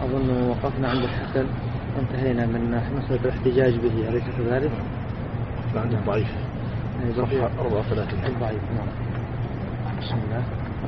أظن وقفنا عند الحسن وانتهينا من مسألة الاحتجاج به، أليس كذلك؟ عند الضعيف صفحة 34 الضعيف. نعم. بسم الله.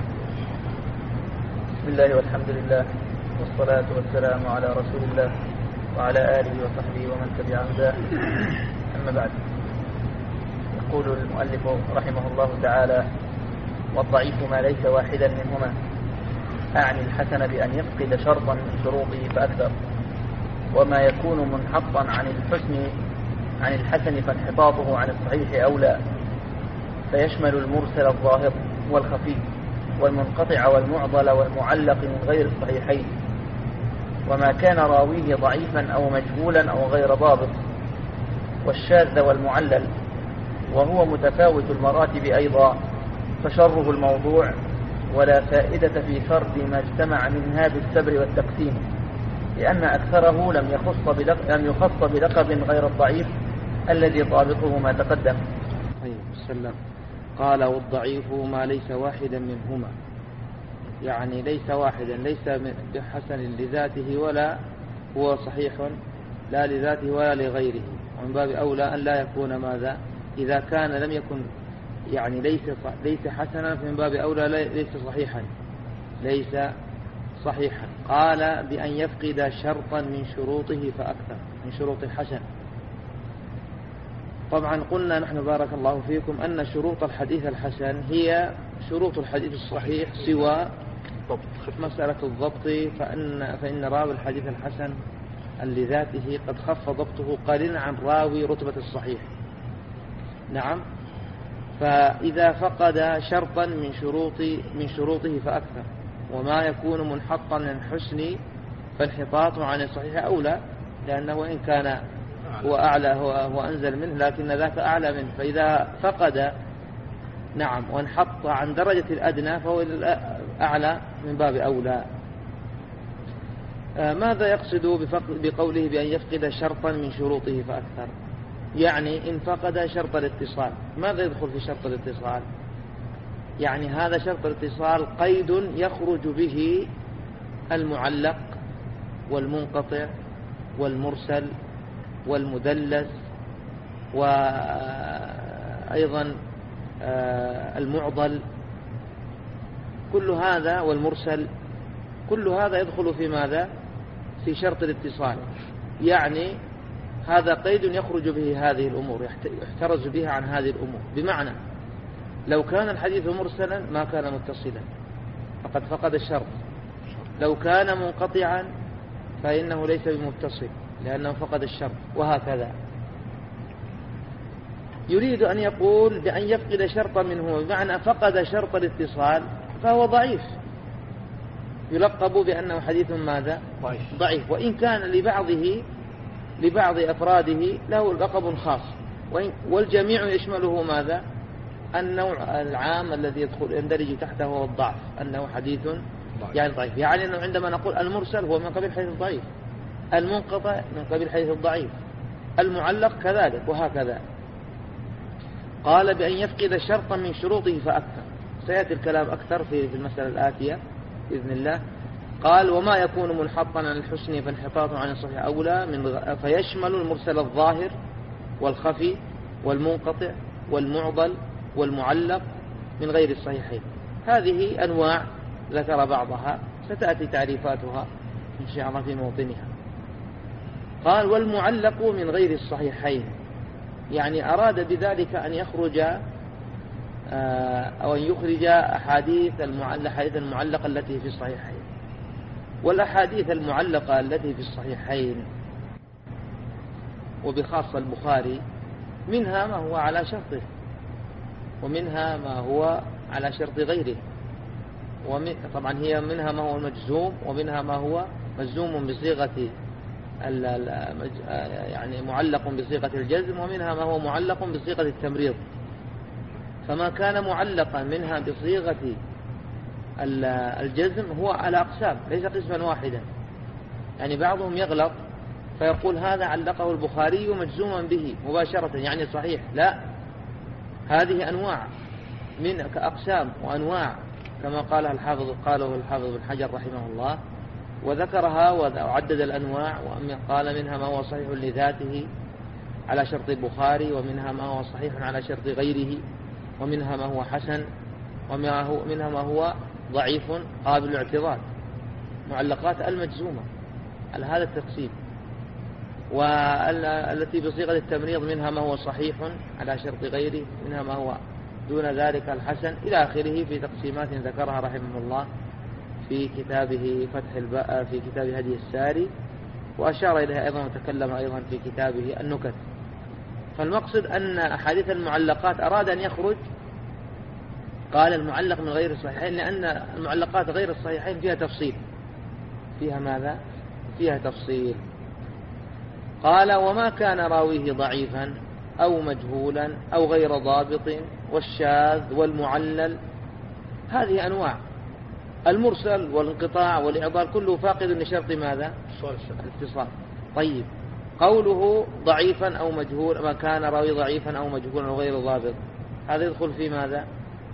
بسم الله والحمد لله والصلاة والسلام على رسول الله وعلى آله وصحبه ومن تبع هداه. أما بعد، يقول المؤلف رحمه الله تعالى: والضعيف ما ليس واحدا منهما، أعني الحسن بأن يفقد شرطا من شروطه فأكثر، وما يكون منحطا عن الحسن فانحطاطه عن الصحيح أولى، فيشمل المرسل الظاهر والخفي والمنقطع والمعضل والمعلق من غير الصحيحين، وما كان راويه ضعيفا أو مجهولا أو غير ضابط، والشاذ والمعلل، وهو متفاوت المراتب أيضا، فشره الموضوع، ولا فائدة في فرد ما اجتمع منها بالسبر والتقسيم، لأن أكثره لم يخص بلقب غير الضعيف الذي ضابطه ما تقدم. وسلم. قال: والضعيف ما ليس واحدا منهما، يعني ليس واحدا، ليس بحسن لذاته ولا هو صحيح لا لذاته ولا لغيره، ومن باب أولى أن لا يكون ماذا؟ إذا كان لم يكن يعني ليس حسنا، فمن باب أولى ليس صحيحا، ليس صحيحا. قال: بأن يفقد شرطا من شروطه فأكثر، من شروط الحسن. طبعا قلنا نحن بارك الله فيكم أن شروط الحديث الحسن هي شروط الحديث الصحيح سوى مسألة الضبط، فإن راوي الحديث الحسن لذاته قد خف ضبطه قليلا عن راوي رتبة الصحيح. نعم. فإذا فقد شرطا من شروطه فأكثر، وما يكون منحطا للحسن فانحطاطه عن الصحيح أولى، لأنه إن كان هو أعلى هو أنزل منه، لكن ذاك أعلى منه، فإذا فقد نعم وانحط عن درجة الأدنى فهو أعلى من باب أولى. ماذا يقصد بقوله بأن يفقد شرطا من شروطه فأكثر؟ يعني إن فقد شرط الاتصال، ماذا يدخل في شرط الاتصال؟ يعني هذا شرط الاتصال قيد يخرج به المعلق والمنقطع والمرسل والمدلس، وأيضا المعضل، كل هذا والمرسل، كل هذا يدخل في ماذا؟ في شرط الاتصال. يعني هذا قيد يخرج به هذه الأمور، يحترز بها عن هذه الأمور. بمعنى لو كان الحديث مرسلا ما كان متصلا فقد فقد الشرط، لو كان منقطعا فإنه ليس بمتصل لأنه فقد الشرط، وهكذا. يريد أن يقول بأن يفقد شرطا منه، بمعنى فقد شرط الاتصال فهو ضعيف، يلقب بأنه حديث ماذا؟ ضعيف. وإن كان لبعض أفراده له لقب خاص، والجميع يشمله ماذا؟ النوع العام الذي يندرج تحته هو الضعف، أنه حديث يعني ضعيف. يعني أنه عندما نقول المرسل هو من قبيل حديث الضعيف، المنقطع من قبيل حديث الضعيف، المعلق كذلك، وهكذا. قال بأن يفقد شرطا من شروطه فأكثر، سيأتي الكلام أكثر في المسألة الآتية بإذن الله. قال: وما يكون منحطا عن الحسن فانحطاط عن الصحيح أولى، فيشمل المرسل الظاهر والخفي والمنقطع والمعضل والمعلق من غير الصحيحين. هذه أنواع ذكر بعضها، ستأتي تعريفاتها إن شاء الله في موطنها. قال: والمعلق من غير الصحيحين، يعني أراد بذلك أن يخرج أو أن يخرج أحاديث المعلقة التي في الصحيحين. والأحاديث المعلقة التي في الصحيحين وبخاصة البخاري منها ما هو على شرطه، ومنها ما هو على شرط غيره، طبعا هي منها ما هو مجزوم، ومنها ما هو مجزوم بصيغة يعني معلق بصيغة الجزم، ومنها ما هو معلق بصيغة التمريض. فما كان معلقا منها بصيغة الجزم هو على أقسام، ليس قسما واحدا. يعني بعضهم يغلط فيقول هذا علقه البخاري مجزوما به مباشرة يعني صحيح، لا، هذه أنواع من كأقسام وأنواع، كما قاله الحافظ بن حجر رحمه الله: وذكرها وعدد الأنواع، وقال منها ما هو صحيح لذاته على شرط البخاري، ومنها ما هو صحيح على شرط غيره، ومنها ما هو حسن، ومنها ما هو ضعيف قابل للاعتراض، معلقات المجزومة على هذا التقسيم. والتي بصيغة التمريض منها ما هو صحيح على شرط غيره، منها ما هو دون ذلك الحسن، إلى آخره، في تقسيمات ذكرها رحمه الله في كتابه في كتاب هدي الساري، وأشار إليها أيضا وتكلم أيضا في كتابه النكت. فالمقصد أن أحاديث المعلقات أراد أن يخرج، قال المعلق من غير الصحيحين، لأن المعلقات غير الصحيحين فيها تفصيل، فيها ماذا؟ فيها تفصيل. قال وما كان راويه ضعيفا أو مجهولا أو غير ضابط، والشاذ والمعلل، هذه أنواع. المرسل والانقطاع والإعضال كله فاقد لشرط ماذا؟ الاتصال. طيب، قوله ضعيفا أو مجهول، ما كان راوي ضعيفا أو مجهولا أو غير ضابط، هذا يدخل في ماذا؟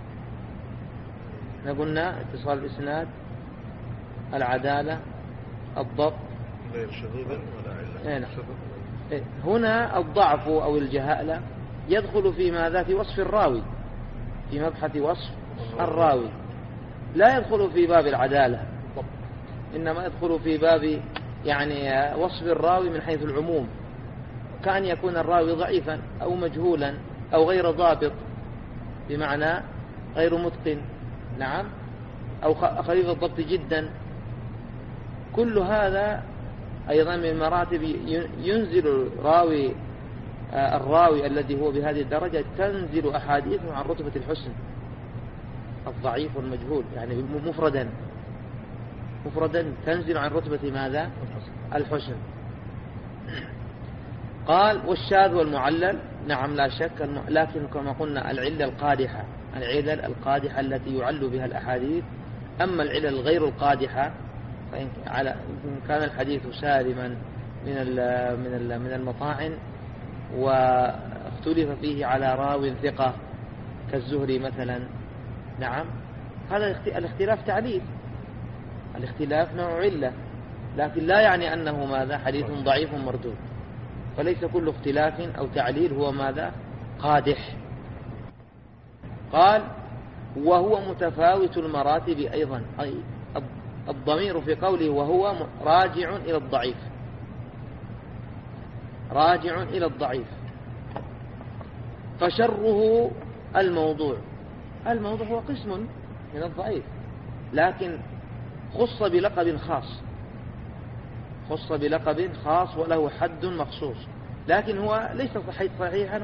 قلنا اتصال الإسناد، العدالة، الضبط، غير شذوذ ولا علة. هنا الضعف أو الجهالة يدخل في ماذا؟ في وصف الراوي، في مبحث وصف الراوي، لا يدخل في باب العدالة، إنما يدخل في باب يعني وصف الراوي من حيث العموم، كأن يكون الراوي ضعيفا أو مجهولا أو غير ضابط، بمعنى غير متقن، نعم، أو خفيف الضبط جدا. كل هذا أيضا من مراتب ينزل الراوي الذي هو بهذه الدرجة، تنزل أحاديثه عن رتبة الحسن، الضعيف والمجهول، يعني مفردا تنزل عن رتبة ماذا؟ الحسن. قال والشاذ والمعلل، نعم لا شك، لكن كما قلنا العلة القادحة التي يعل بها الأحاديث. أما العلل غير القادحة فإن كان الحديث سالما من المطاعن، واختلف فيه على راو ثقة كالزهري مثلا، نعم، هذا الاختلاف تعليل، الاختلاف نوع علة، لكن لا يعني أنه ماذا؟ حديث ضعيف مردود. فليس كل اختلاف أو تعليل هو ماذا؟ قادح. قال وهو متفاوت المراتب أيضا، أي الضمير في قوله وهو راجع إلى الضعيف، فشره الموضوع هو قسم من الضعيف، لكن خص بلقب خاص وله حد مخصوص، لكن هو ليس صحيحا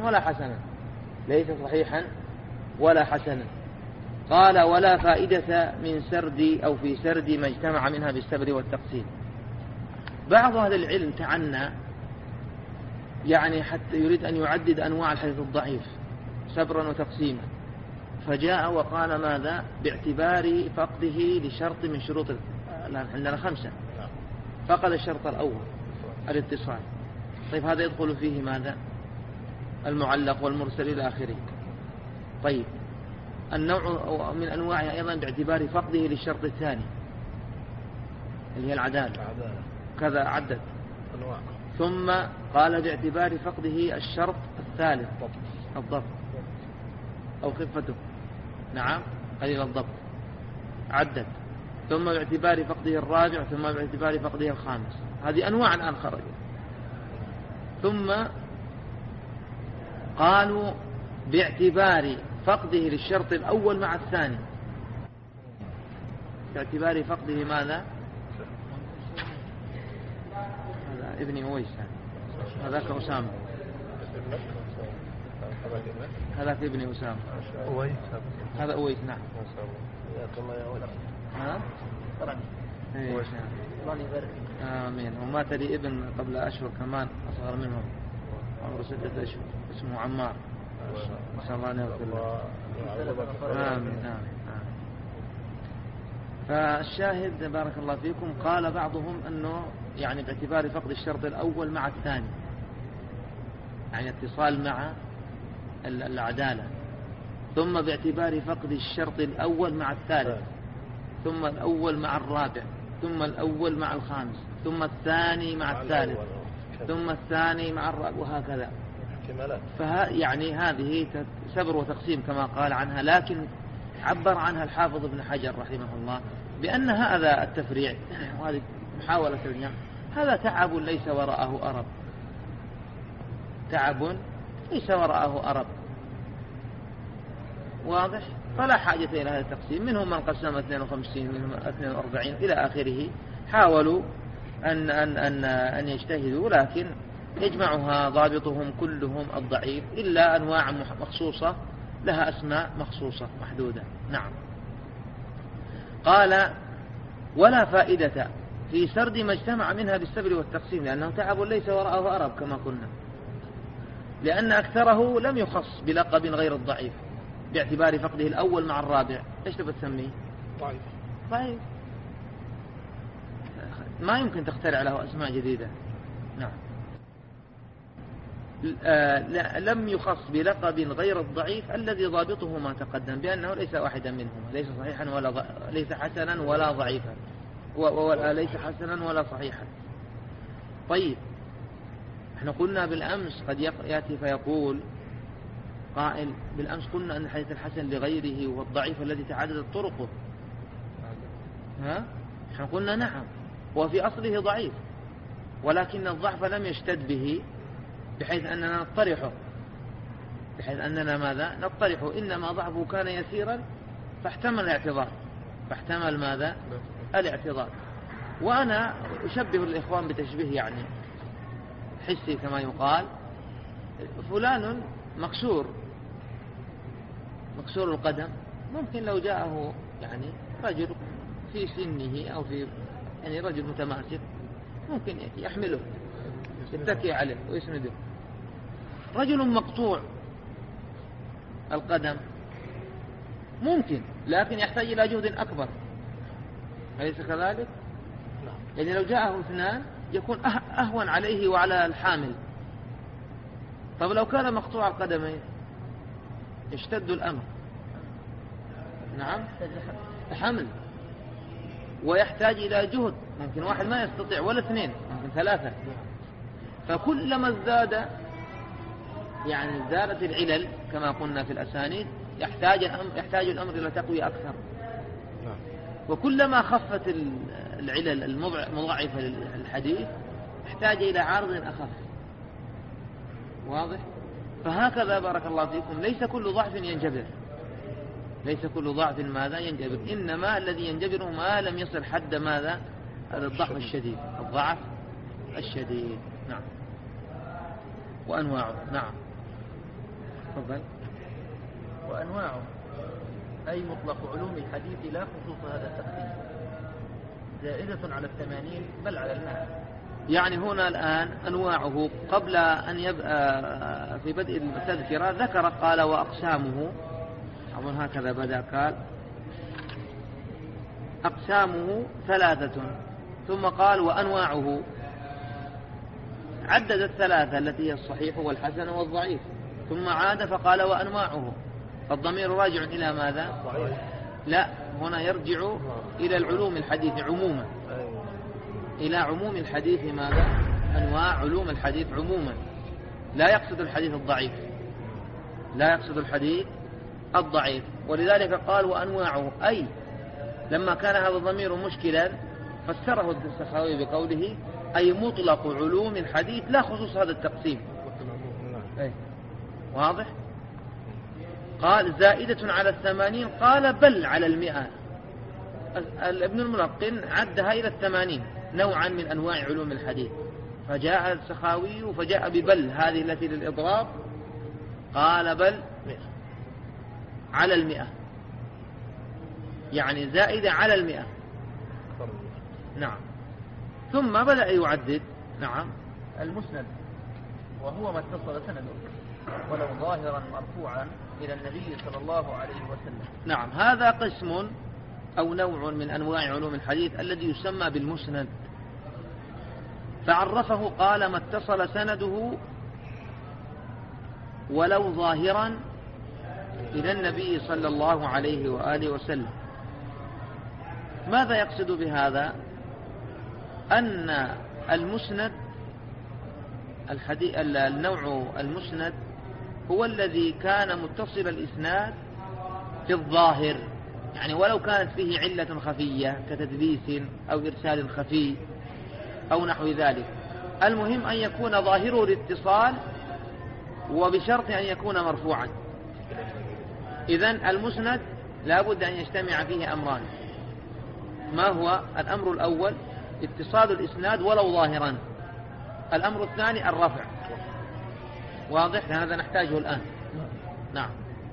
ولا حسنا. قال ولا فائدة من سرد أو في سرد ما اجتمع منها بالسبر والتقسيم. بعض أهل العلم تعنى، يعني حتى يريد أن يعدد أنواع الحديث الضعيف سبرا وتقسيما، فجاء وقال ماذا؟ باعتبار فقده لشرط من شروط، الآن عندنا 5، فقد الشرط الأول الاتصال. طيب هذا يدخل فيه ماذا؟ المعلق والمرسل إلى آخره. طيب النوع من أنواعها أيضا باعتبار فقده للشرط الثاني اللي هي العدالة، كذا عدد أنواع. ثم قال باعتبار فقده الشرط الثالث الضبط أو خفته، نعم، قليل الضبط، عدد. ثم باعتبار فقده الرابع، ثم باعتبار فقده الخامس. هذه أنواع الآن خرجت. ثم قالوا باعتبار فقده للشرط الأول مع الثاني، باعتبار فقده ماذا؟ هذا ابن أويس، هذاك أسامة، هذاك ابن أسامة، هذا أويس، نعم. آمين. ومات لي ابن قبل أشهر كمان أصغر منهم، عمره 6 أشهر، اسمه عمار، نسأل الله أن يغفر له. آمين. فالشاهد بارك الله فيكم، قال بعضهم أنه يعني باعتبار فقد الشرط الأول مع الثاني، يعني اتصال مع العدالة، ثم باعتبار فقد الشرط الأول مع الثالث، ثم الأول مع الرابع، ثم الأول مع الخامس، ثم الثاني مع الثالث، ثم الثاني مع الرابع، وهكذا. يعني هذه سبر وتقسيم كما قال عنها، لكن عبر عنها الحافظ ابن حجر رحمه الله بأن هذا التفريع وهذه محاولة الجمع هذا تعب ليس وراءه أرب، تعب ليس وراءه أرب، واضح؟ فلا حاجة إلى هذا التقسيم. منهم من قسم 52، منهم 42 إلى آخره. حاولوا أن يجتهدوا، لكن يجمعها ضابطهم كلهم الضعيف إلا أنواع مخصوصة لها أسماء مخصوصة محدودة. نعم. قال: ولا فائدة في سرد ما اجتمع منها بالسبر والتقسيم، لأنه تعب ليس وراءه أرب كما قلنا، لأن أكثره لم يخص بلقب غير الضعيف باعتبار فقده الأول مع الرابع. إيش تبغى تسميه؟ ضعيف. ما يمكن تخترع له أسماء جديدة. نعم. لم يخص بلقب غير الضعيف الذي ضابطه ما تقدم بأنه ليس واحدا منهما، ليس صحيحا ولا ليس حسنا ولا ضعيفا، وليس حسنا ولا صحيحا. طيب، احنا قلنا بالأمس قد يأتي فيقول قائل: بالأمس قلنا أن الحديث الحسن لغيره والضعيف الذي تعددت طرقه. احنا قلنا نعم، هو في أصله ضعيف، ولكن الضعف لم يشتد به بحيث أننا نطرحه، بحيث أننا ماذا نطرحه، إنما ضعفه كان يسيرا فاحتمل الاعتذار، فاحتمل ماذا الاعتذار. وأنا أشبه الإخوان بتشبيه يعني حسي كما يقال: فلان مكسور القدم، ممكن لو جاءه يعني رجل في سنه أو في يعني رجل متماسك ممكن يحمله يتكي عليه ويسنده. رجل مقطوع القدم ممكن، لكن يحتاج إلى جهد أكبر، أليس كذلك؟ يعني لو جاءه اثنان يكون أهون عليه وعلى الحامل. طب لو كان مقطوع القدمين يشتد الأمر. نعم، حمل ويحتاج إلى جهد، ممكن واحد ما يستطيع ولا اثنين، ممكن ثلاثة. فكلما ازداد يعني زادت العلل كما قلنا في الأسانيد يحتاج الأمر إلى تقوية أكثر، وكلما خفت العلل المضاعفة للحديث احتاج إلى عارض أخف. واضح؟ فهكذا بارك الله فيكم ليس كل ضعف ينجبر، ليس كل ضعف ماذا ينجبر، إنما الذي ينجبر ما لم يصل حد ماذا هذا الضعف الشديد، الضعف الشديد. نعم. وأنواعه. نعم، تفضل. وأنواعه أي مطلق علوم الحديث لا خصوص هذا التقسيم، زائدة على 80 بل على 100. يعني هنا الآن أنواعه قبل أن يبقى في بدء التذكرة ذكر قال: وأقسامه، أظن هكذا بدأ، قال: أقسامه 3، ثم قال: وأنواعه، عدد الثلاثة التي هي الصحيح والحسن والضعيف، ثم عاد فقال: وأنواعه. فالضمير راجع إلى ماذا؟ لا، هنا يرجع إلى العلوم الحديث عموما، إلى عموم الحديث ماذا؟ أنواع علوم الحديث عموما، لا يقصد الحديث الضعيف، لا يقصد الحديث الضعيف. ولذلك قال: وأنواعه، أي لما كان هذا الضمير مشكلا فسره السخاوي بقوله: أي مطلق علوم الحديث لا خصوص هذا التقسيم. واضح؟ قال: زائدة على 80، قال: بل على 100. ابن الملقن عدها إلى 80 نوعا من أنواع علوم الحديث، فجاء السخاوي فجاء ببل هذه التي للإضراب، قال: بل على 100، يعني زائدة على 100. نعم. ثم بدأ يعدد. نعم. المسند وهو ما اتصل سنده ولو ظاهرا مرفوعا إلى النبي صلى الله عليه وسلم. نعم، هذا قسم أو نوع من أنواع علوم الحديث الذي يسمى بالمسند. فعرفه قال: ما اتصل سنده ولو ظاهرا إلى النبي صلى الله عليه وآله وسلم. ماذا يقصد بهذا؟ أن المسند النوع المسند هو الذي كان متصل الإسناد في الظاهر، يعني ولو كانت فيه علة خفية كتدليس أو إرسال خفي أو نحو ذلك، المهم أن يكون ظاهره الاتصال وبشرط أن يكون مرفوعا. إذن المسند لا بد أن يجتمع فيه أمران. ما هو الأمر الأول؟ اتصال الإسناد ولو ظاهرا. الأمر الثاني الرفع. واضح؟ هذا نحتاجه الآن. نعم.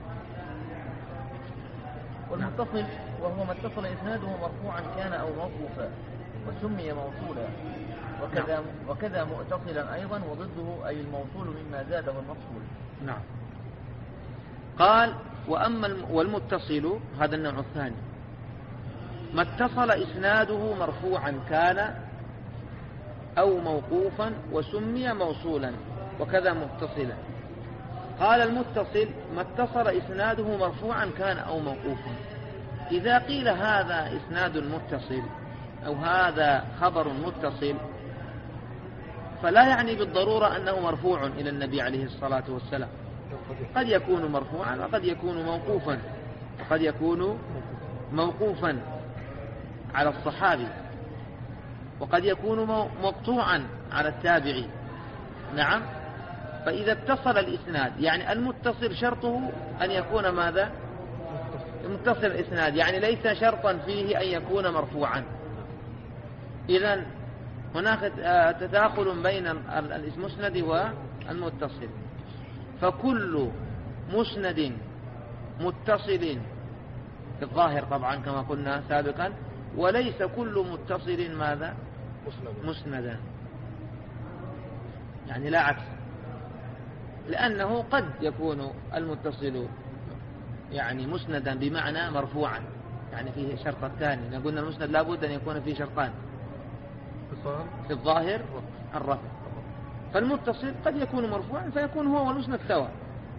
والمتصل وهو ما اتصل إسناده مرفوعا كان أو موقوفا وسمي موصولا، وكذا مؤتصلا أيضا، وضده أي الموصول مما زاده المفصول. نعم. قال والمتصل هذا النوع الثاني، ما اتصل إسناده مرفوعا كان أو موقوفا وسمي موصولا وكذا متصلا. قال المتصل ما اتصل إسناده مرفوعا كان أو موقوفا. إذا قيل هذا إسناد متصل أو هذا خبر متصل فلا يعني بالضرورة أنه مرفوع إلى النبي عليه الصلاة والسلام، قد يكون مرفوعا وقد يكون موقوفا، وقد يكون موقوفا على الصحابي، وقد يكون مقطوعا على التابعي. نعم. فإذا اتصل الإسناد، يعني المتصل شرطه أن يكون ماذا؟ متصل الإسناد، يعني ليس شرطا فيه أن يكون مرفوعا. إذن هناك تداخل بين المسند والمتصل. فكل مسند متصل في الظاهر طبعا كما قلنا سابقا، وليس كل متصل ماذا؟ مسندا، يعني لا عكس، لأنه قد يكون المتصل يعني مسندا بمعنى مرفوعا، يعني فيه شرط الثاني. قلنا المسند لا بد أن يكون فيه شرطان في الظاهر الرفع. فالمتصل قد يكون مرفوعا فيكون هو والمسند سواء،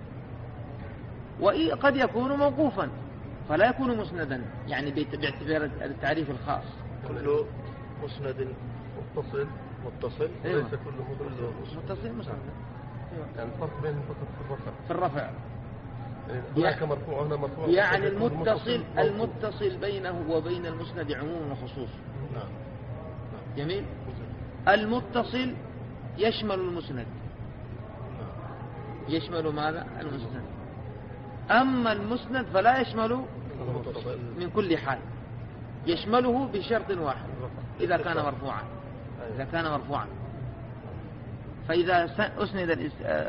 وقد يكون موقوفا فلا يكون مسندا، يعني باعتبار التعريف الخاص. كل مسند متصل أيوة. وليس كله متصل مسند. يعني الفرق بين في الرفع هناك مرفوع هنا مرفوع، يعني المتصل بينه وبين المسند عموم وخصوص. نعم. جميل. المتصل يشمل المسند، يشمل ماذا؟ المسند. أما المسند فلا يشمل من كل حال، يشمله بشرط واحد، إذا كان مرفوعا. إذا كان مرفوعا فإذا أسند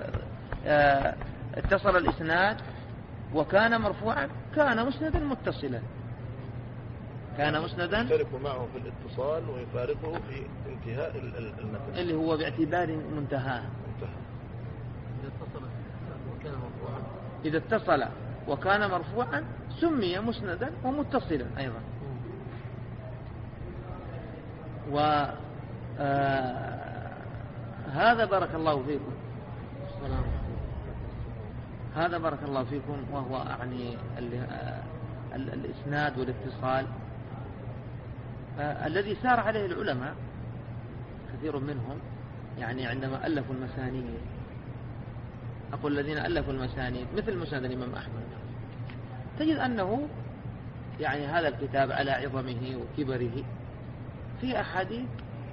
اتصل الإسناد وكان مرفوعا كان مسندا متصلا، كان مسندا يفارق معه في الاتصال ويفارقه في انتهاء المتن اللي هو باعتبار منتهاه. إذا اتصل وكان مرفوعا سمي مسندا ومتصلا أيضا. هذا بارك الله فيكم، هذا بارك الله فيكم وهو يعني الإسناد والاتصال الذي سار عليه العلماء كثير منهم، يعني عندما ألفوا المسانيد. أقول الذين ألفوا المسانيد مثل مسند الإمام أحمد، تجد أنه يعني هذا الكتاب على عظمه وكبره في أحاديث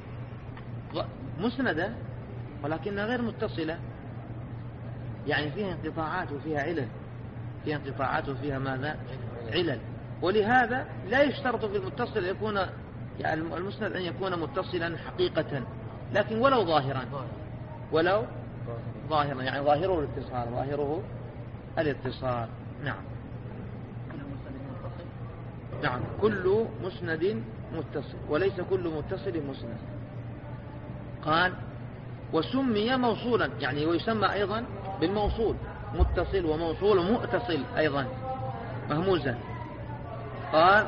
مسندة ولكنها غير متصلة، يعني فيها انقطاعات وفيها علل، فيها انقطاعات وفيها ماذا؟ علل. ولهذا لا يشترط في المتصل يكون يعني المسند أن يكون متصلا حقيقة، لكن ولو ظاهرا، ولو ظاهرا، يعني ظاهره الاتصال، ظاهره الاتصال. نعم. نعم. كل مسند متصل وليس كل متصل مسند. قال وسمي موصولا، يعني ويسمى أيضا بالموصول، متصل وموصول ومؤتصل أيضا مهموزا. قال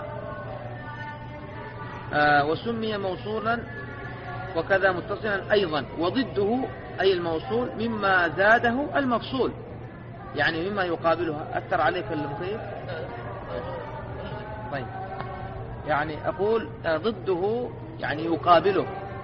وسمي موصولا وكذا متصلا أيضا، وضده أي الموصول مما زاده المفصول، يعني مما يقابله. أثر عليك المخيف؟ طيب، يعني أقول ضده يعني يقابله،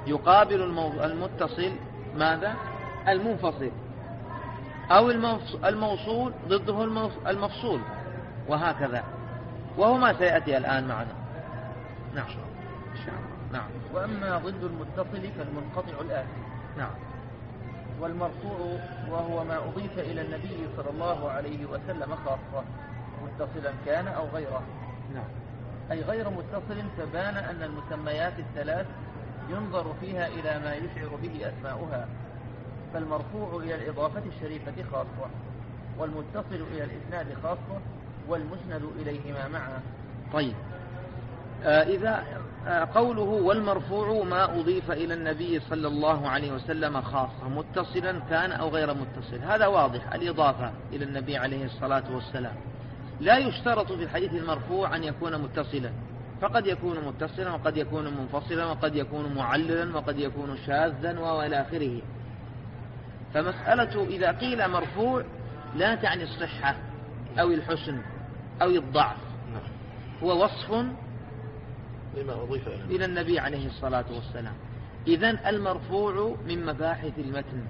يقابل المتصل ماذا؟ المنفصل، أو الموصول ضده المفصول، وهكذا، وهو ما سيأتي الآن معنا. نعم. نعم. وأما ضد المتصل فالمنقطع الآتي. نعم. والمرفوع وهو ما أضيف إلى النبي صلى الله عليه وسلم خاصة، متصلا كان أو غيره. نعم. أي غير متصل، فبان أن المسميات الثلاث ينظر فيها إلى ما يشعر به أسماؤها، فالمرفوع إلى الإضافة الشريفة خاصة، والمتصل إلى الإسناد خاصة، والمسند إليهما معا. طيب، إذا قوله والمرفوع ما أضيف إلى النبي صلى الله عليه وسلم خاصة متصلا كان أو غير متصل، هذا واضح، الإضافة إلى النبي عليه الصلاة والسلام. لا يشترط في الحديث المرفوع أن يكون متصلا، فقد يكون متصلا وقد يكون منفصلا وقد يكون معللا وقد يكون شاذا وإلى آخره. فمسألة إذا قيل مرفوع لا تعني الصحة أو الحسن أو الضعف، هو وصف لما أضيف إلى النبي عليه الصلاة والسلام. إذن المرفوع من مباحث المتن،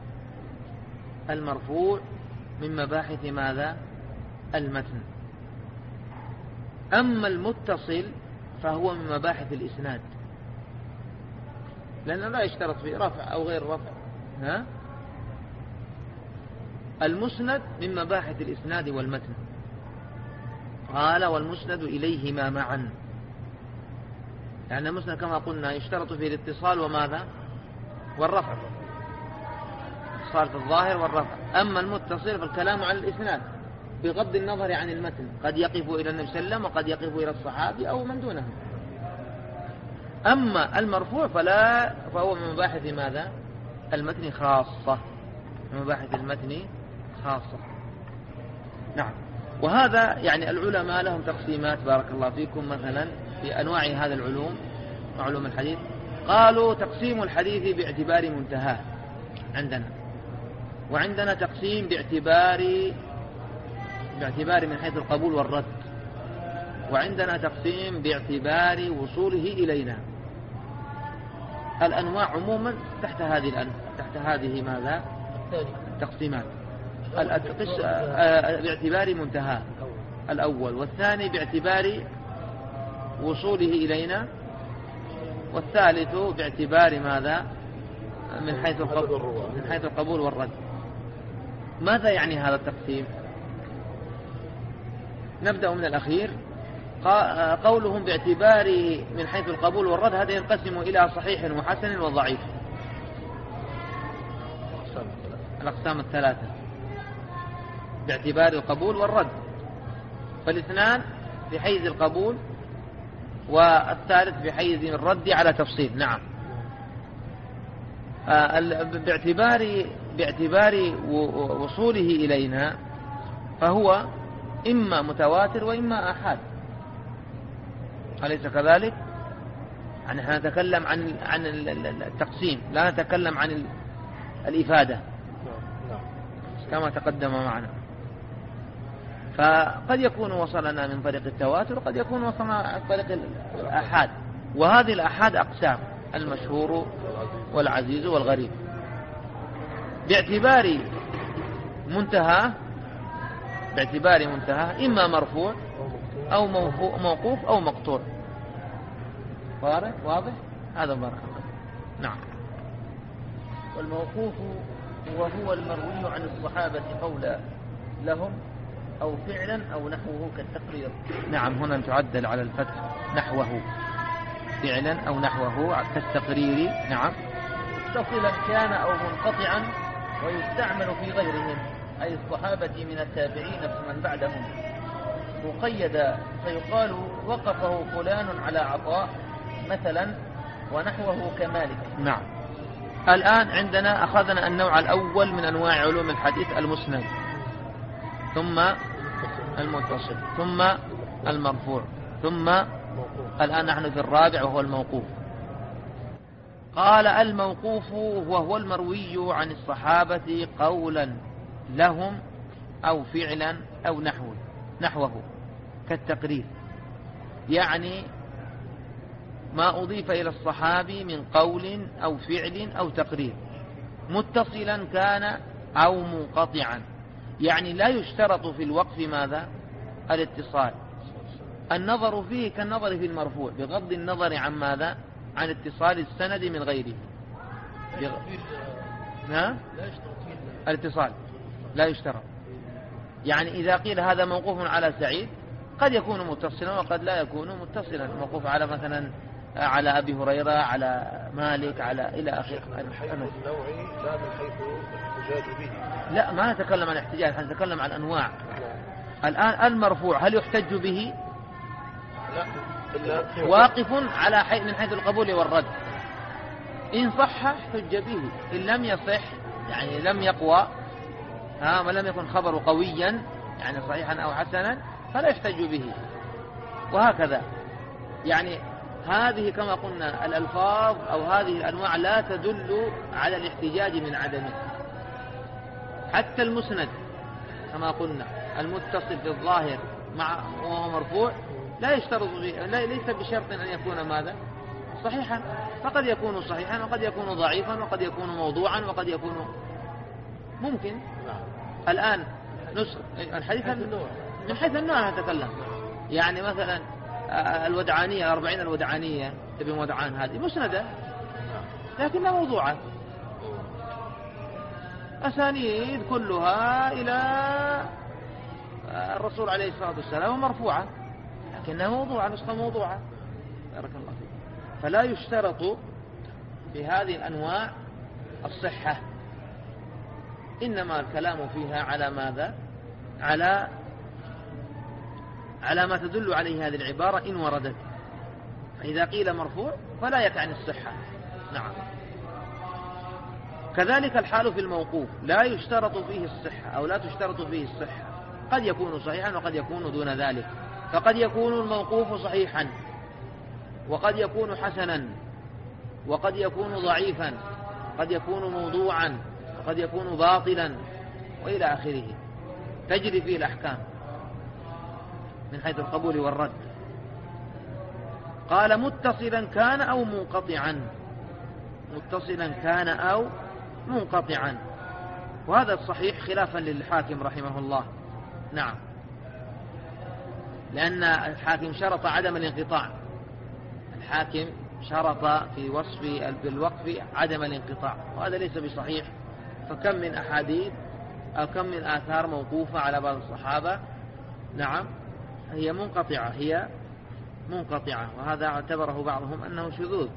المرفوع من مباحث ماذا؟ المتن. أما المتصل فهو من مباحث الإسناد، لأنه لا يشترط في رفع أو غير رفع. المسند من مباحث الإسناد والمتن. قال والمسند إليهما معا، يعني المسند كما قلنا يشترط فيه الاتصال وماذا؟ والرفع، اتصال في الظاهر والرفع. أما المتصل فالكلام على الإسناد بغض النظر عن المتن، قد يقف إلى النبي صلى الله عليه وسلم وقد يقف إلى الصحابي أو من دونه. أما المرفوع فهو من مباحث ماذا؟ المتن خاصة، من مباحث المتن خاصة. نعم. وهذا يعني العلماء لهم تقسيمات بارك الله فيكم، مثلا في أنواع هذا العلوم، علوم الحديث، قالوا تقسيم الحديث باعتبار منتهاه عندنا، وعندنا تقسيم باعتبار من حيث القبول والرد، وعندنا تقسيم باعتبار وصوله إلينا. الأنواع عموما تحت هذه ماذا؟ التقسيمات. باعتبار منتهى الأول، والثاني باعتبار وصوله إلينا، والثالث باعتبار ماذا؟ من حيث القبول والرد. ماذا يعني هذا التقسيم؟ نبدأ من الأخير. قولهم باعتبار من حيث القبول والرد، هذا ينقسم إلى صحيح وحسن وضعيف، الأقسام الثلاثة باعتبار القبول والرد، فالاثنان في حيز القبول والثالث في حيز الرد على تفصيل. نعم. باعتبار وصوله إلينا فهو إما متواتر وإما آحاد، أليس كذلك؟ يعني نحن نتكلم عن التقسيم، لا نتكلم عن الإفادة كما تقدم معنا. فقد يكون وصلنا من طريق التواتر وقد يكون وصلنا عن طريق الآحاد، وهذه الآحاد أقسام: المشهور والعزيز والغريب. باعتبار منتهى إما مرفوع أو موقوف أو مقطوع. واضح؟ هذا بارك الله. نعم. والموقوف وهو المروي عن الصحابة قولا لهم أو فعلا أو نحوه كالتقرير. نعم، هنا تعدل على الفتح، نحوه، فعلا أو نحوه كالتقرير. نعم. متصلا كان أو منقطعا، ويستعمل في غيرهم أي الصحابة من التابعين فمن بعدهم، مقيدا، فيقال وقفه فلان على عطاء مثلا ونحوه كمالك. نعم. الآن عندنا أخذنا النوع الأول من أنواع علوم الحديث، المسند، ثم المتصل، ثم المرفوع، ثم الآن نحن في الرابع وهو الموقوف. قال الموقوف وهو المروي عن الصحابة قولا لهم أو فعلا أو نحوه كالتقرير، يعني ما أضيف إلى الصحابي من قول أو فعل أو تقرير، متصلا كان أو منقطعا. يعني لا يشترط في الوقف ماذا؟ الاتصال. النظر فيه كالنظر في المرفوع بغض النظر عن ماذا؟ عن اتصال السند من غيره. الاتصال لا يشترط. يعني إذا قيل هذا موقوف على سعيد قد يكون متصلا وقد لا يكون متصلا، موقوف على مثلا على أبي هريرة، على مالك، على إلى آخره. الحيث النوعي لا من حيث الاحتجاج به. لا، ما نتكلم عن احتجاج، نتكلم عن أنواع. الآن المرفوع هل يحتج به؟ لا، واقف على من حيث القبول والرد. إن صح احتج به، إن لم يصح يعني لم يقوى ولم يكن خبر قويا يعني صحيحا أو حسنا فلا يحتج به. وهكذا يعني هذه كما قلنا الألفاظ أو هذه الأنواع لا تدل على الاحتجاج من عدمه. حتى المسند كما قلنا المتصل في الظاهر وهو مرفوع لا يشترط ليس بشرط أن يكون ماذا؟ صحيحا، فقد يكون صحيحا وقد يكون ضعيفا وقد يكون موضوعا وقد يكون ممكن. الآن الحديث من حيث النوع نتكلم. يعني مثلا الودعانية 40 الودعانية ابن ودعان هذه مسندة لكنها موضوعة، أسانيد كلها إلى الرسول عليه الصلاة والسلام ومرفوعة لكنها موضوعة، نسخة موضوعة. بارك الله فيك. فلا يشترط في هذه الأنواع الصحة، إنما الكلام فيها على ماذا؟ على ما تدل عليه هذه العبارة إن وردت. فإذا قيل مرفوع فلا يتعني الصحة. نعم. كذلك الحال في الموقوف لا يشترط فيه الصحة أو لا تشترط فيه الصحة، قد يكون صحيحا وقد يكون دون ذلك. فقد يكون الموقوف صحيحا وقد يكون حسنا وقد يكون ضعيفا، قد يكون موضوعا وقد يكون باطلا وإلى آخره، تجري فيه الأحكام من حيث القبول والرد. قال متصلا كان أو منقطعا، متصلا كان أو منقطعا، وهذا الصحيح خلافا للحاكم رحمه الله. نعم، لأن الحاكم شرط عدم الانقطاع، الحاكم شرط في وصف بالوقف عدم الانقطاع، وهذا ليس بصحيح. فكم من أحاديث أو كم من آثار موقوفة على بعض الصحابة نعم هي منقطعة، وهذا اعتبره بعضهم أنه شذوذ.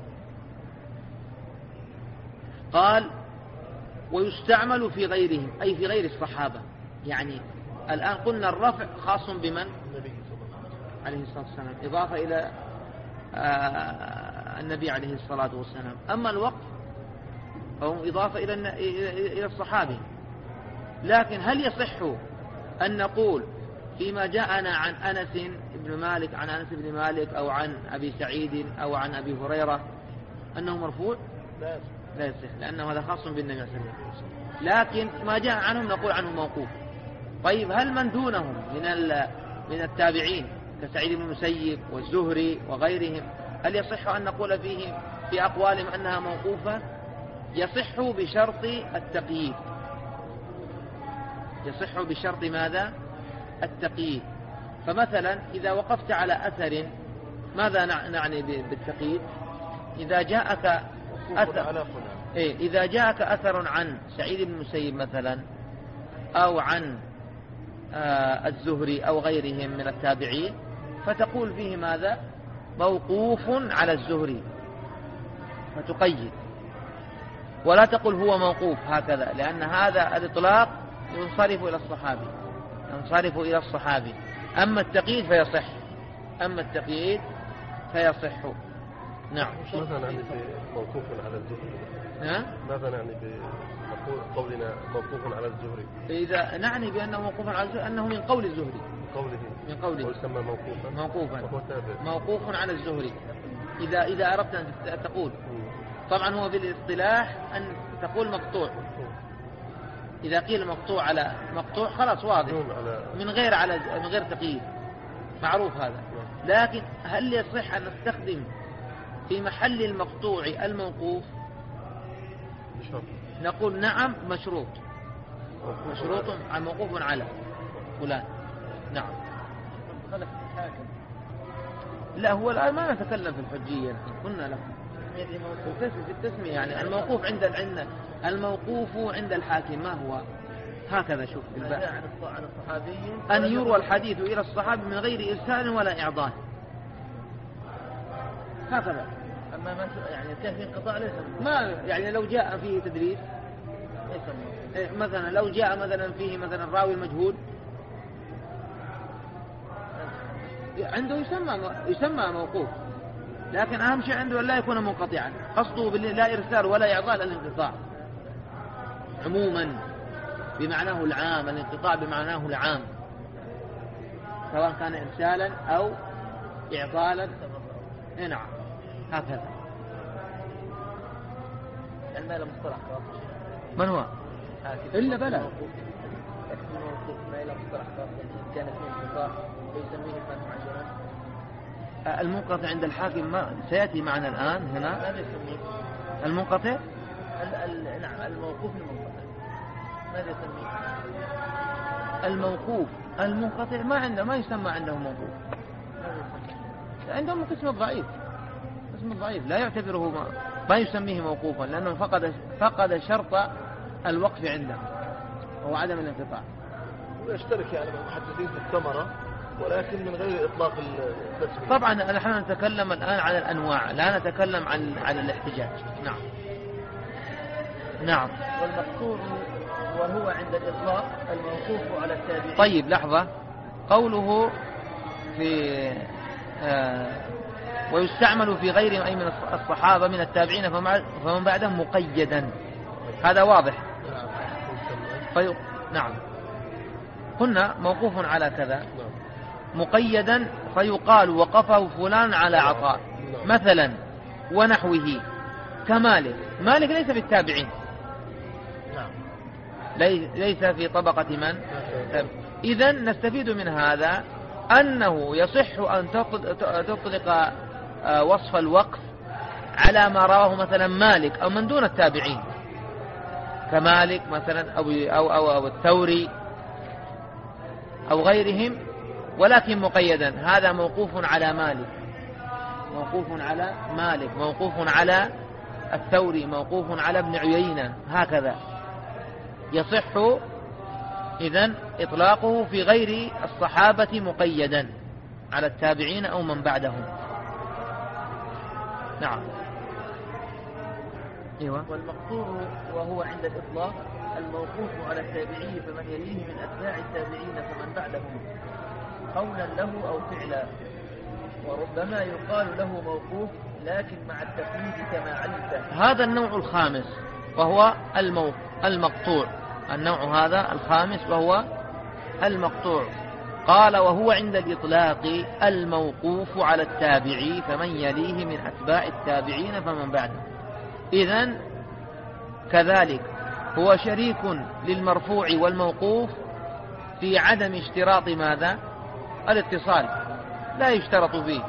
قال ويستعمل في غيرهم أي في غير الصحابة. يعني الآن قلنا الرفع خاص بمن؟ النبي صلى الله عليه الصلاة والسلام، إضافة إلى النبي عليه الصلاة والسلام. أما الوقف فهو إضافة إلى الصحابي. لكن هل يصح أن نقول فيما جاءنا عن أنس بن مالك عن أنس بن مالك أو عن أبي سعيد أو عن أبي هريرة أنه مرفوع؟ لا يصح، لأنه هذا خاص بالنبي صلى الله عليه وسلم. لكن ما جاء عنهم نقول عنه موقوف. طيب هل من دونهم من التابعين كسعيد بن المسيب والزهري وغيرهم هل يصح أن نقول فيه في أقوالهم أنها موقوفة؟ يصح بشرط التقييد. يصح بشرط ماذا؟ التقييد. فمثلا إذا وقفت على أثر ماذا نعني بالتقييد؟ إذا جاءك أثر إذا جاءك أثر عن سعيد بن المسيب مثلا أو عن الزهري أو غيرهم من التابعين فتقول فيه ماذا؟ موقوف على الزهري، فتقيد، ولا تقول هو موقوف هكذا، لأن هذا الإطلاق ينصرف إلى الصحابي. أما التقييد فيصح. نعم. ماذا نعني بموقوف على الزهري؟ ماذا نعني بقولنا موقوف على الزهري؟ إذا نعني بأنه موقوف على الزهري أنه من قول الزهري، من قوله ويسمى موقوفا موقوف على الزهري. إذا أردت أن تقول، طبعا هو بالاصطلاح أن تقول مقطوع. إذا قيل مقطوع على مقطوع خلاص واضح من غير تقييد، معروف هذا. لكن هل يصح أن نستخدم في محل المقطوع الموقوف نقول نعم مشروط موقوف على فلان. نعم. لا هو الآن ما نتكلم في الحجية، قلنا له في التسمية يعني الموقوف الموقوف عند الحاكم ما هو؟ هكذا شوف عن الصحابي أن يروى الحديث إلى الصحابي من غير إرسال ولا إعضال، هكذا. أما ما يعني كان في انقطاع ليس ما يعني لو جاء فيه تدريس مثلا، لو جاء مثلا فيه مثلا راوي المجهول عنده يسمى موقوف، لكن أهم شيء عنده لا يكون منقطعا، قصده لا إرسال ولا إعضال، الانقطاع عموما بمعناه العام، الانقطاع بمعناه العام، سواء كان إرسالا أو إعضالا. نعم هكذا. المال مصطلح خاص. من هو؟ إلا بلى ما إلى مصطلح خاص كان فيه انقطاع ويسميه فن معجنة. المنقطع عند الحاكم ما سيأتي معنا الآن هنا. ماذا يسميه؟ المنقطع؟ نعم الموقوف المنقطع ماذا يسميه؟ الموقوف المنقطع ما يسمى عنده موقوف، عندهم قسم الضعيف، لا يعتبره ما يسميه موقوفا، لأنه فقد شرط الوقف عنده وهو عدم الانقطاع. ويشترك يعني مع المحدثين في الثمرة ولكن من غير إطلاق التسمية. طبعا نحن نتكلم الآن عن الأنواع، لا نتكلم عن الاحتجاج. نعم. والمقطوع وهو عند الإطلاق الموقوف على التابعين. طيب لحظة، قوله في ويستعمل في غير أي من الصحابة من التابعين فمن بعدهم مقيدا، هذا واضح. نعم. قلنا موقوف على كذا، مقيدا فيقال وقفه فلان على عطاء مثلا ونحوه كمالك. مالك ليس في التابعين، ليس في طبقة من؟ إذن نستفيد من هذا أنه يصح أن تطلق وصف الوقف على ما رواه مثلا مالك أو من دون التابعين كمالك مثلا أو الثوري أو غيرهم، ولكن مقيدا. هذا موقوف على مالك، موقوف على الثوري، موقوف على ابن عيينة، هكذا يصح إذن إطلاقه في غير الصحابة مقيدا على التابعين أو من بعدهم. نعم. أيوة. والمقطوع وهو عند الإطلاق الموقوف على التابعي فمن يليه من أتباع التابعين فمن بعدهم قولا له أو فعلا، وربما يقال له موقوف لكن مع التقييد كما علمت. هذا النوع الخامس وهو المقطوع. النوع هذا الخامس وهو المقطوع. قال وهو عند الإطلاق الموقوف على التابعي فمن يليه من أتباع التابعين فمن بعده. إذن كذلك هو شريك للمرفوع والموقوف في عدم اشتراط ماذا؟ الاتصال، لا يشترط فيه،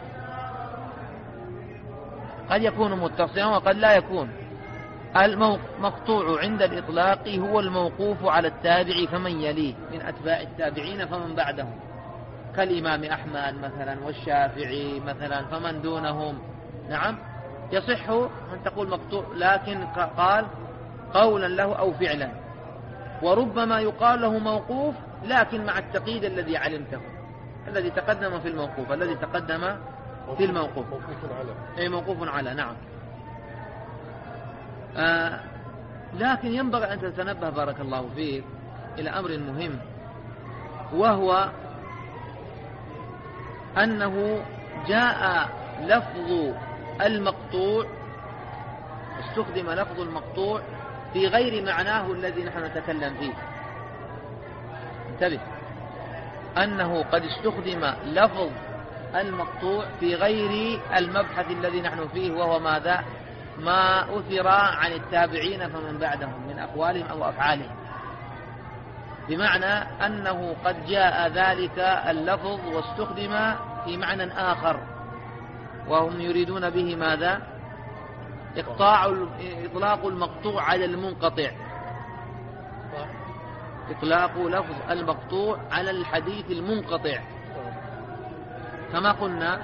قد يكون متصلا وقد لا يكون. المقطوع عند الإطلاق هو الموقوف على التابع فمن يليه من أتباع التابعين فمن بعدهم كالإمام أحمد مثلا والشافعي مثلا فمن دونهم. نعم يصح أن تقول مقطوع، لكن قال قولا له أو فعلا، وربما يقال له موقوف لكن مع التقييد الذي علمته، الذي تقدم في الموقوف، موقوف على. نعم. لكن ينبغي أن تتنبه بارك الله فيك إلى أمر مهم، وهو أنه جاء لفظ المقطوع، استخدم لفظ المقطوع في غير معناه الذي نحن نتكلم فيه. انتبه أنه قد استخدم لفظ المقطوع في غير المبحث الذي نحن فيه، وهو ماذا؟ ما أثر عن التابعين فمن بعدهم من أقوالهم أو أفعالهم، بمعنى أنه قد جاء ذلك اللفظ واستخدم في معنى آخر وهم يريدون به ماذا؟ إطلاق المقطوع على المنقطع، إطلاق لفظ المقطوع على الحديث المنقطع كما قلنا.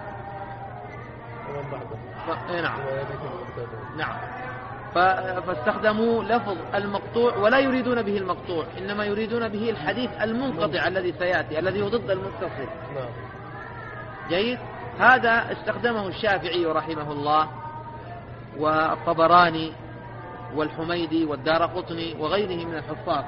نعم. فاستخدموا لفظ المقطوع ولا يريدون به المقطوع، إنما يريدون به الحديث المنقطع الذي سيأتي، الذي هو ضد المتصل. جيد. هذا استخدمه الشافعي رحمه الله والطبراني والحميدي والدارقطني وغيره من الحفاظ.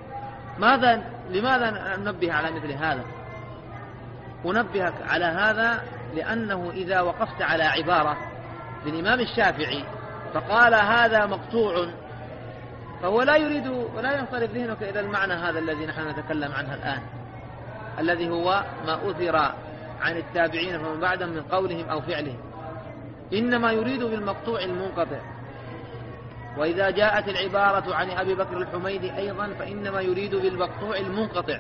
لماذا ننبه على مثل هذا؟ أنبهك على هذا لأنه إذا وقفت على عبارة للإمام الشافعي فقال هذا مقطوع، فهو لا يريد ولا ينصرف ذهنك إلى المعنى هذا الذي نحن نتكلم عنه الآن، الذي هو ما أثر عن التابعين فمن بعدهم من قولهم أو فعلهم، إنما يريد بالمقطوع المنقطع. وإذا جاءت العبارة عن أبي بكر الحميدي أيضا فإنما يريد بالمقطوع المنقطع،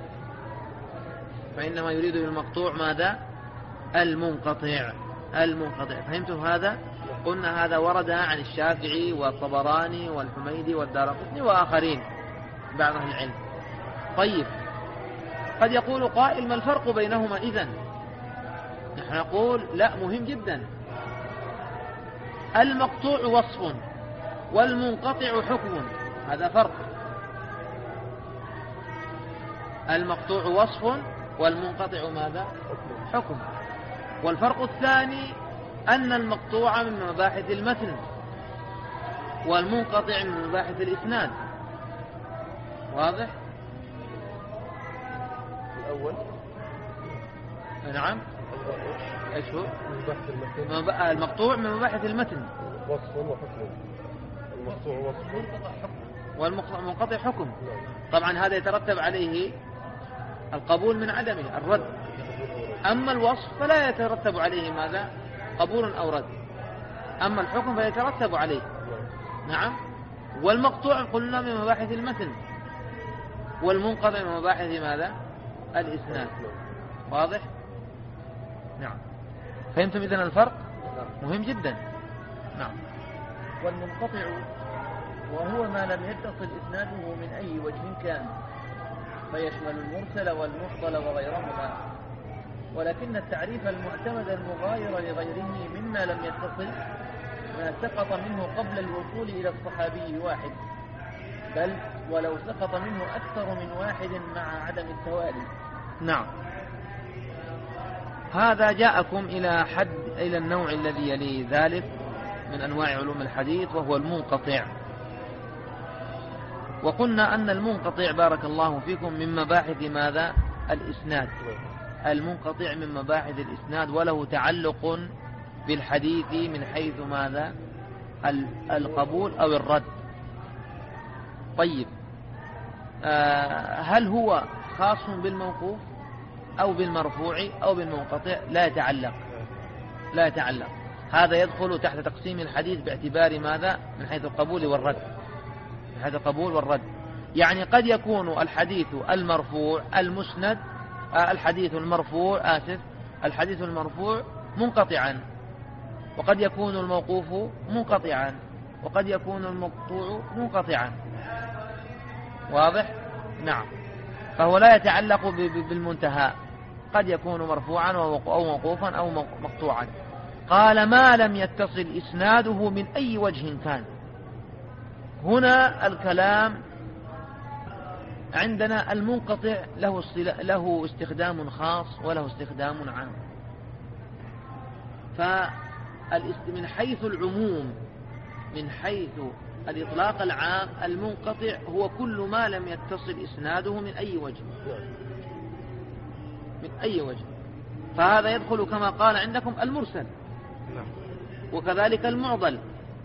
فإنما يريد بالمقطوع ماذا؟ المنقطع. فهمتم هذا؟ قلنا هذا ورد عن الشافعي والطبراني والحميدي والدارقطني وآخرين بعض أهل العلم. طيب، قد يقول قائل ما الفرق بينهما إذن؟ نحن نقول لا، مهم جدا. المقطوع وصف والمنقطع حكم، هذا فرق. المقطوع وصف والمنقطع ماذا؟ حكم. والفرق الثاني أن المقطوع من مباحث المتن والمنقطع من مباحث الإسناد. واضح؟ الأول نعم. ايش هو؟ المقطوع من مباحث المتن وصف وحكم. المقطوع وصف والمنقطع حكم. طبعا هذا يترتب عليه القبول من عدمه، الرد. أما الوصف فلا يترتب عليه ماذا؟ قبول أو رد. أما الحكم فيترتب عليه. نعم. والمقطوع قلنا من مباحث المتن والمنقطع من مباحث ماذا؟ الإسناد. واضح؟ نعم. فهمتم إذن الفرق؟ مهم جدا. نعم. والمنقطع وهو ما لم يتصل إسناده من أي وجه كان، فيشمل المرسل والمفضل وغيرهما. ولكن التعريف المعتمد المغاير لغيره مما لم يتصل ما سقط منه قبل الوصول إلى الصحابي واحد، بل ولو سقط منه أكثر من واحد مع عدم التوالي. نعم. هذا جاءكم إلى النوع الذي يلي ذلك من أنواع علوم الحديث، وهو المنقطع. وقلنا أن المنقطع بارك الله فيكم من مباحث ماذا؟ الإسناد. المنقطع من مباحث الإسناد وله تعلق بالحديث من حيث ماذا؟ القبول أو الرد. طيب، هل هو خاص بالموقوف أو بالمرفوع أو بالمنقطع؟ لا يتعلق. هذا يدخل تحت تقسيم الحديث باعتبار ماذا؟ من حيث القبول والرد. من حيث القبول والرد، يعني قد يكون الحديث المرفوع المسند، الحديث المرفوع منقطعا، وقد يكون الموقوف منقطعا، وقد يكون المقطوع منقطعا. واضح؟ نعم. فهو لا يتعلق بالمنتهى، قد يكون مرفوعا أو موقوفا أو مقطوعا. قال ما لم يتصل إسناده من أي وجه كان. هنا الكلام عندنا المنقطع له استخدام خاص وله استخدام عام. فمن حيث العموم، من حيث الإطلاق العام، المنقطع هو كل ما لم يتصل إسناده من أي وجه، من أي وجه. فهذا يدخل كما قال عندكم المرسل، وكذلك المعضل،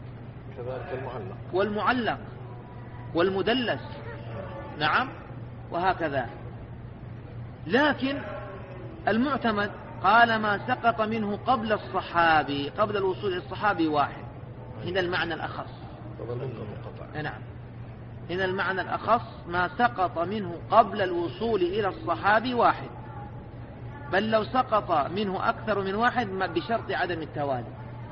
والمعلق والمدلس. نعم. وهكذا. لكن المعتمد قال ما سقط منه قبل الصحابي، قبل الوصول إلى الصحابي واحد. هنا المعنى الأخص. نعم. هنا المعنى الأخص ما سقط منه قبل الوصول إلى الصحابي واحد. بل لو سقط منه أكثر من واحد بشرط عدم التوالي.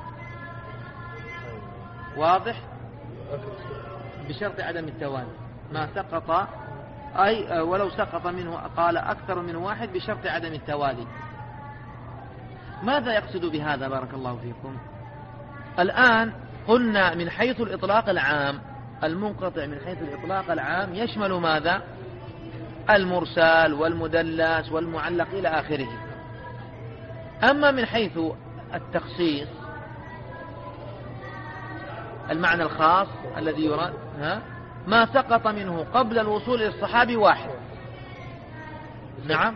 واضح؟ بشرط عدم التوالي ما سقط، أي ولو سقط منه قال أكثر من واحد بشرط عدم التوالي. ماذا يقصد بهذا بارك الله فيكم؟ الآن قلنا من حيث الإطلاق العام المنقطع من حيث الإطلاق العام يشمل ماذا؟ المرسال والمدلس والمعلق إلى آخره. أما من حيث التخصيص المعنى الخاص الذي يراد ما سقط منه قبل الوصول إلى الصحابي واحد، نعم،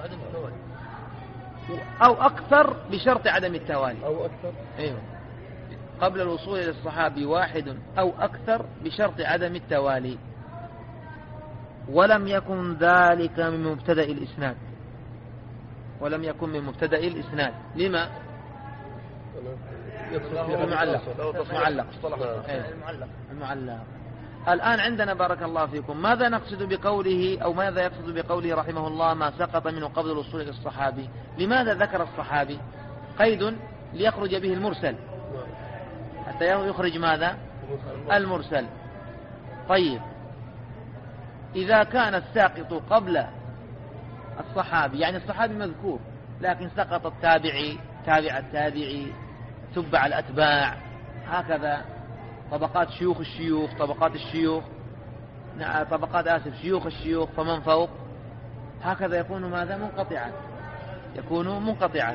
أو أكثر بشرط عدم التوالي، أو أكثر، أيوه، قبل الوصول إلى الصحابي واحد أو أكثر بشرط عدم التوالي. ولم يكن ذلك من مبتدأ الإسناد، ولم يكن من مبتدأ الإسناد. لما؟ المعلق. الآن عندنا بارك الله فيكم ماذا نقصد بقوله أو ماذا يقصد بقوله رحمه الله ما سقط منه قبل الوصول إلى الصحابي؟ لماذا ذكر الصحابي؟ قيد ليخرج به المرسل حتى يخرج ماذا؟ المرسل. طيب إذا كان الساقط قبل الصحابي يعني الصحابي مذكور لكن سقط التابعي، تابع التابعي، تبع الأتباع، هكذا طبقات شيوخ الشيوخ، طبقات الشيوخ، طبقات شيوخ الشيوخ فمن فوق، هكذا يكون ماذا؟ منقطعا، يكون منقطعا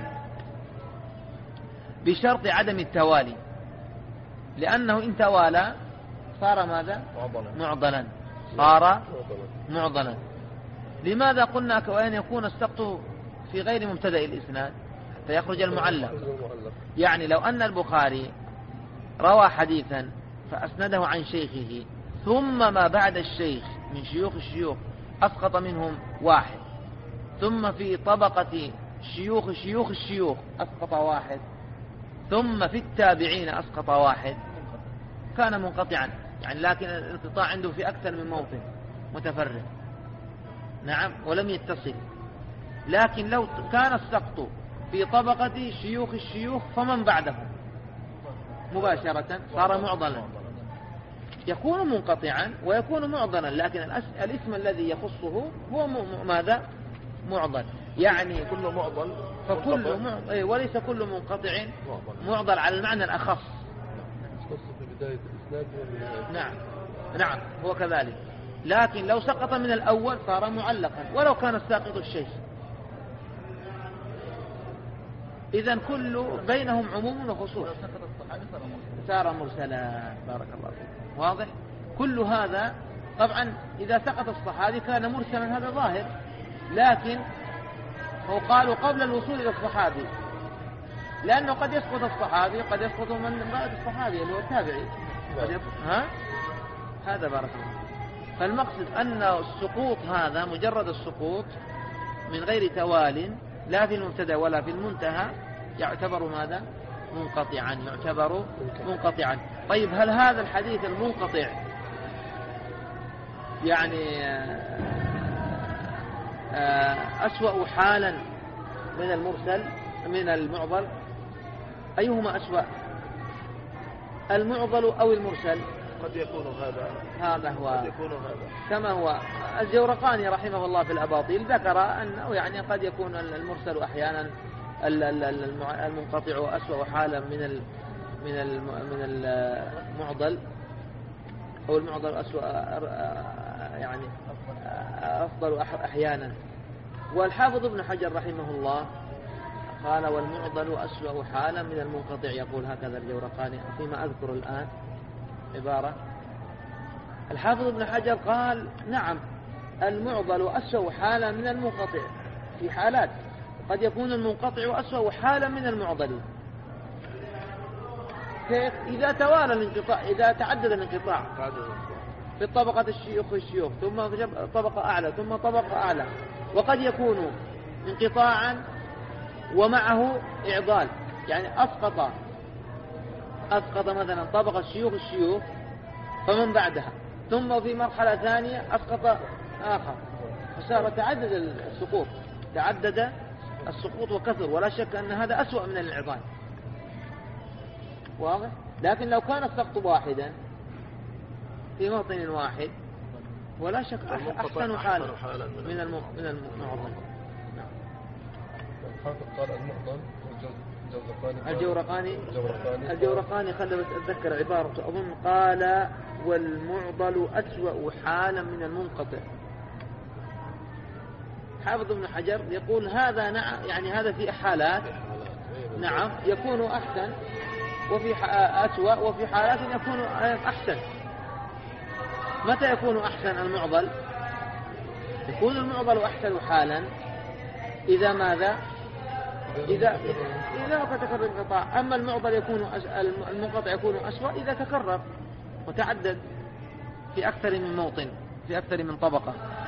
بشرط عدم التوالي، لأنه إن توالى صار ماذا؟ معضلا، صار معضلا. لماذا قلنا كأن يكون السقط في غير مبتدأ الإسناد حتى يخرج المعلق؟ يعني لو أن البخاري روى حديثا فأسنده عن شيخه ثم ما بعد الشيخ من شيوخ الشيوخ أسقط منهم واحد، ثم في طبقة شيوخ الشيوخ أسقط واحد، ثم في التابعين أسقط واحد، كان منقطعا يعني، لكن الانقطاع عنده في أكثر من موطن متفرق، نعم، ولم يتصل. لكن لو كان السقط في طبقة شيوخ الشيوخ فمن بعدهم مباشرة صار معضلا، يكون منقطعا ويكون معضلا، لكن الاسم الذي يخصه هو ماذا؟ معضل، يعني كل معضل فكل وليس كل منقطع معضل على المعنى الأخص. في بداية الإسناد نعم هو كذلك، لكن لو سقط من الأول صار معلقا ولو كان الساقط الشيخ. إذن كل بينهم عموم وخصوص، صار مرسلا. بارك الله فيك، واضح؟ كل هذا طبعا إذا سقط الصحابي كان مرسلا، هذا ظاهر، لكن هو قالوا قبل الوصول إلى الصحابي، لأنه قد يسقط الصحابي قد يسقط من بعد الصحابي اللي هو التابعي، هذا بارك الله. فالمقصد أن السقوط هذا مجرد السقوط من غير توال لا في المبتدأ ولا في المنتهى يعتبر ماذا؟ منقطعا، يعتبر منقطعا. طيب هل هذا الحديث المنقطع يعني أسوأ حالا من المرسل من المعضل؟ أيهما أسوأ، المعضل أو المرسل؟ قد يكون هذا هو، قد يكون هذا كما هو الجورقاني رحمه الله في الأباطيل ذكر أنه يعني قد يكون المرسل أحيانا المنقطع أسوأ حالا من المعضل، أو المعضل أسوأ يعني أفضل أحيانا. والحافظ ابن حجر رحمه الله قال والمعضل أسوأ حالا من المنقطع، يقول هكذا الجورقاني فيما أذكر الآن عبارة. الحافظ ابن حجر قال نعم المعضل أسوأ حالا من المنقطع، في حالات قد يكون المنقطع أسوأ حالا من المعضل. كيف؟ إذا توالى الانقطاع، إذا تعدد الانقطاع في طبقة الشيوخ ثم طبقة أعلى ثم طبقة أعلى، وقد يكون انقطاعا ومعه إعضال، يعني أسقط مثلا طبقة الشيوخ فمن بعدها، ثم في مرحلة ثانية أسقط آخر، فصار تعدد السقوط، تعدد السقوط وكثر، ولا شك أن هذا أسوأ من الانعضال، واضح؟ لكن لو كان السقط واحدا في موطن واحد ولا شك أحسن حالا من المعضل. نعم. قال المعضل الجورقاني خلنا أتذكر عبارته، أظن قال والمعضل أسوأ حالا من المنقطع. حافظ ابن حجر يقول هذا يعني هذا في حالات نعم يكون أحسن، وفي أسوأ، وفي حالات يكون أحسن. متى يكون أحسن المعضل؟ يكون المعضل أحسن حالا إذا ماذا؟ إذا وقد تكرر الانقطاع. أما المعضل يكون المنقطع يكون أسوأ إذا تكرر وتعدد في أكثر من موطن، في أكثر من طبقة.